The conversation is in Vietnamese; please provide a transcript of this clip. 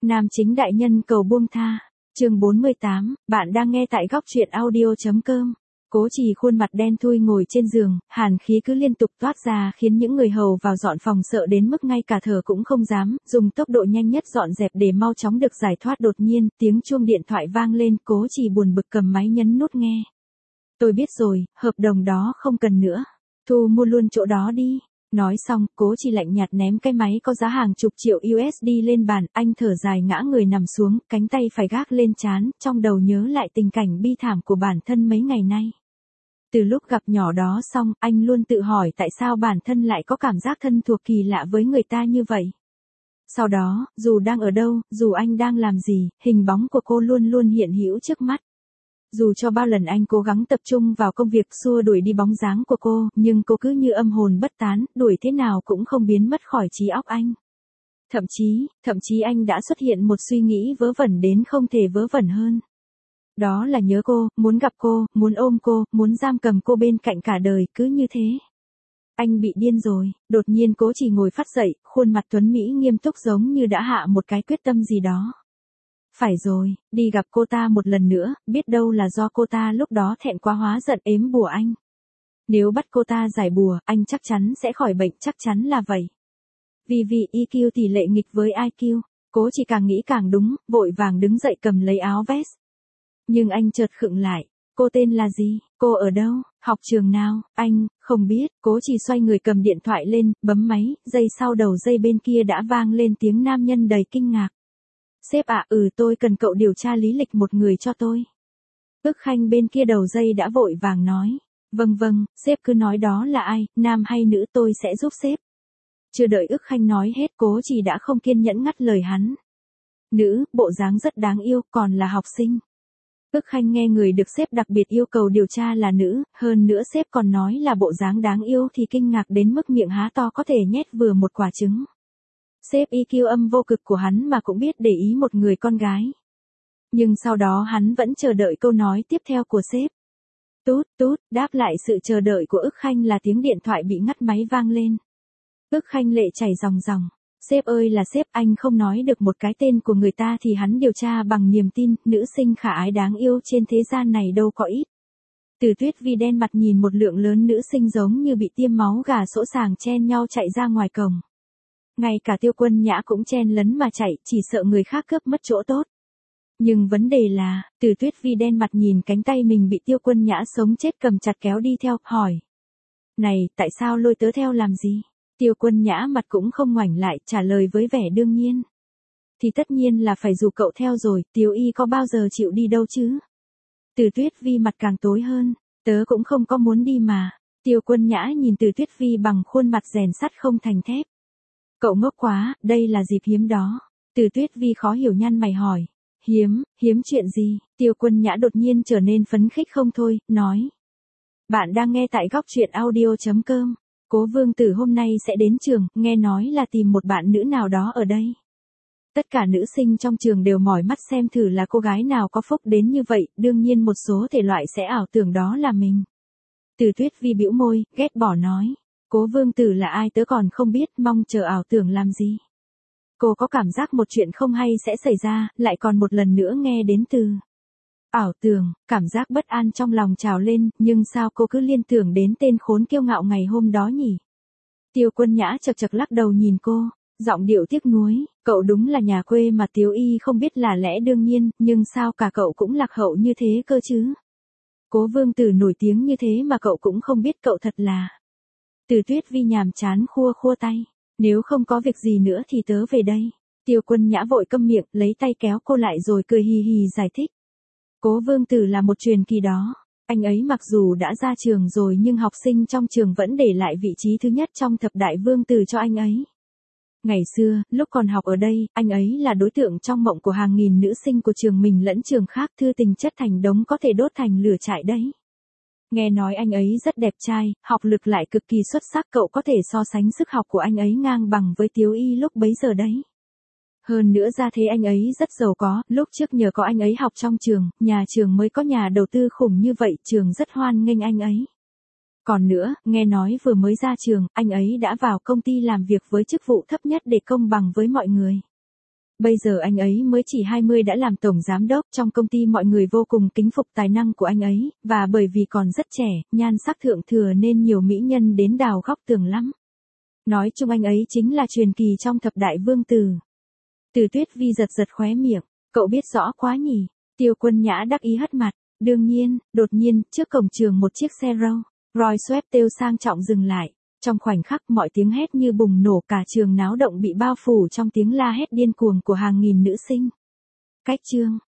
Nam chính đại nhân cầu buông tha. Chương 48, bạn đang nghe tại góc truyện audio.com. Cố Trì khuôn mặt đen thui ngồi trên giường, hàn khí cứ liên tục toát ra khiến những người hầu vào dọn phòng sợ đến mức ngay cả thở cũng không dám, dùng tốc độ nhanh nhất dọn dẹp để mau chóng được giải thoát. Đột nhiên, tiếng chuông điện thoại vang lên, Cố Trì buồn bực cầm máy nhấn nút nghe. Tôi biết rồi, hợp đồng đó không cần nữa. Thu mua luôn chỗ đó đi. Nói xong, Cố Trì lạnh nhạt ném cái máy có giá hàng chục triệu USD lên bàn, anh thở dài ngã người nằm xuống, cánh tay phải gác lên trán, trong đầu nhớ lại tình cảnh bi thảm của bản thân mấy ngày nay. Từ lúc gặp nhỏ đó xong, anh luôn tự hỏi tại sao bản thân lại có cảm giác thân thuộc kỳ lạ với người ta như vậy. Sau đó, dù đang ở đâu, dù anh đang làm gì, hình bóng của cô luôn luôn hiện hữu trước mắt. Dù cho bao lần anh cố gắng tập trung vào công việc xua đuổi đi bóng dáng của cô, nhưng cô cứ như âm hồn bất tán, đuổi thế nào cũng không biến mất khỏi trí óc anh. Thậm chí anh đã xuất hiện một suy nghĩ vớ vẩn đến không thể vớ vẩn hơn. Đó là nhớ cô, muốn gặp cô, muốn ôm cô, muốn giam cầm cô bên cạnh cả đời, cứ như thế. Anh bị điên rồi. Đột nhiên Cố Trì ngồi phắt dậy, khuôn mặt tuấn mỹ nghiêm túc giống như đã hạ một cái quyết tâm gì đó. Phải rồi, đi gặp cô ta một lần nữa, biết đâu là do cô ta lúc đó thẹn quá hóa giận ếm bùa anh. Nếu bắt cô ta giải bùa, anh chắc chắn sẽ khỏi bệnh, chắc chắn là vậy. Vì EQ tỷ lệ nghịch với IQ, Cố Trì càng nghĩ càng đúng, vội vàng đứng dậy cầm lấy áo vest. Nhưng anh chợt khựng lại, cô tên là gì, cô ở đâu, học trường nào, anh, không biết. Cố Trì xoay người cầm điện thoại lên, bấm máy, giây sau đầu dây bên kia đã vang lên tiếng nam nhân đầy kinh ngạc. Sếp ạ, tôi cần cậu điều tra lý lịch một người cho tôi. Ức Khanh bên kia đầu dây đã vội vàng nói. Vâng, sếp cứ nói đó là ai, nam hay nữ tôi sẽ giúp sếp. Chưa đợi Ức Khanh nói hết, Cố Trì đã không kiên nhẫn ngắt lời hắn. Nữ, bộ dáng rất đáng yêu, còn là học sinh. Ức Khanh nghe người được sếp đặc biệt yêu cầu điều tra là nữ, hơn nữa sếp còn nói là bộ dáng đáng yêu thì kinh ngạc đến mức miệng há to có thể nhét vừa một quả trứng. Sếp EQ âm vô cực của hắn mà cũng biết để ý một người con gái. Nhưng sau đó hắn vẫn chờ đợi câu nói tiếp theo của sếp. Tút, đáp lại sự chờ đợi của Ức Khanh là tiếng điện thoại bị ngắt máy vang lên. Ức Khanh lệ chảy ròng ròng. Sếp ơi là sếp, anh không nói được một cái tên của người ta thì hắn điều tra bằng niềm tin, nữ sinh khả ái đáng yêu trên thế gian này đâu có ít. Từ Tuyết Vi đen mặt nhìn một lượng lớn nữ sinh giống như bị tiêm máu gà sỗ sàng chen nhau chạy ra ngoài cổng. Ngay cả Tiêu Quân Nhã cũng chen lấn mà chạy, chỉ sợ người khác cướp mất chỗ tốt. Nhưng vấn đề là, Từ Tuyết Vi đen mặt nhìn cánh tay mình bị Tiêu Quân Nhã sống chết cầm chặt kéo đi theo, hỏi. Này, tại sao lôi tớ theo làm gì? Tiêu Quân Nhã mặt cũng không ngoảnh lại, trả lời với vẻ đương nhiên. Thì tất nhiên là phải dù cậu theo rồi, Tiêu Y có bao giờ chịu đi đâu chứ? Từ Tuyết Vi mặt càng tối hơn, tớ cũng không có muốn đi mà. Tiêu Quân Nhã nhìn Từ Tuyết Vi bằng khuôn mặt rèn sắt không thành thép. Cậu ngốc quá, đây là dịp hiếm đó. Từ Tuyết Vi khó hiểu nhăn mày hỏi. Hiếm chuyện gì? Tiêu Quân Nhã đột nhiên trở nên phấn khích không thôi, nói. Bạn đang nghe tại góc truyện audio.com. Cố Vương Tử hôm nay sẽ đến trường, nghe nói là tìm một bạn nữ nào đó ở đây. Tất cả nữ sinh trong trường đều mỏi mắt xem thử là cô gái nào có phúc đến như vậy, đương nhiên một số thể loại sẽ ảo tưởng đó là mình. Từ Tuyết Vi bĩu môi, ghét bỏ nói. Cố Vương Tử là ai tớ còn không biết, mong chờ ảo tưởng làm gì. Cô có cảm giác một chuyện không hay sẽ xảy ra, lại còn một lần nữa nghe đến từ ảo tưởng, cảm giác bất an trong lòng trào lên, nhưng sao cô cứ liên tưởng đến tên khốn kiêu ngạo ngày hôm đó nhỉ? Tiêu Quân Nhã chật chật lắc đầu nhìn cô, giọng điệu tiếc nuối, cậu đúng là nhà quê mà Tiếu Y không biết là lẽ đương nhiên, nhưng sao cả cậu cũng lạc hậu như thế cơ chứ? Cố Vương Tử nổi tiếng như thế mà cậu cũng không biết, cậu thật là. Từ Tuyết Vi nhàm chán khua tay, nếu không có việc gì nữa thì tớ về đây. Tiêu Quân Nhã vội câm miệng, lấy tay kéo cô lại rồi cười hì hì giải thích. Cố Vương Tử là một truyền kỳ đó. Anh ấy mặc dù đã ra trường rồi nhưng học sinh trong trường vẫn để lại vị trí thứ nhất trong thập đại vương tử cho anh ấy. Ngày xưa, lúc còn học ở đây, anh ấy là đối tượng trong mộng của hàng nghìn nữ sinh của trường mình lẫn trường khác, thư tình chất thành đống có thể đốt thành lửa trại đấy. Nghe nói anh ấy rất đẹp trai, học lực lại cực kỳ xuất sắc, cậu có thể so sánh sức học của anh ấy ngang bằng với Tiếu Y lúc bấy giờ đấy. Hơn nữa ra thế anh ấy rất giàu có, lúc trước nhờ có anh ấy học trong trường, nhà trường mới có nhà đầu tư khủng như vậy, trường rất hoan nghênh anh ấy. Còn nữa, nghe nói vừa mới ra trường, anh ấy đã vào công ty làm việc với chức vụ thấp nhất để công bằng với mọi người. Bây giờ anh ấy mới chỉ 20 đã làm tổng giám đốc, trong công ty mọi người vô cùng kính phục tài năng của anh ấy, và bởi vì còn rất trẻ, nhan sắc thượng thừa nên nhiều mỹ nhân đến đào góc tường lắm. Nói chung anh ấy chính là truyền kỳ trong thập đại vương tử. Từ Tuyết Vi giật giật khóe miệng, cậu biết rõ quá nhỉ. Tiêu Quân Nhã đắc ý hất mặt. Đương nhiên, đột nhiên, trước cổng trường một chiếc xe Rolls Royce sang trọng dừng lại. Trong khoảnh khắc mọi tiếng hét như bùng nổ, cả trường náo động bị bao phủ trong tiếng la hét điên cuồng của hàng nghìn nữ sinh. Cách chương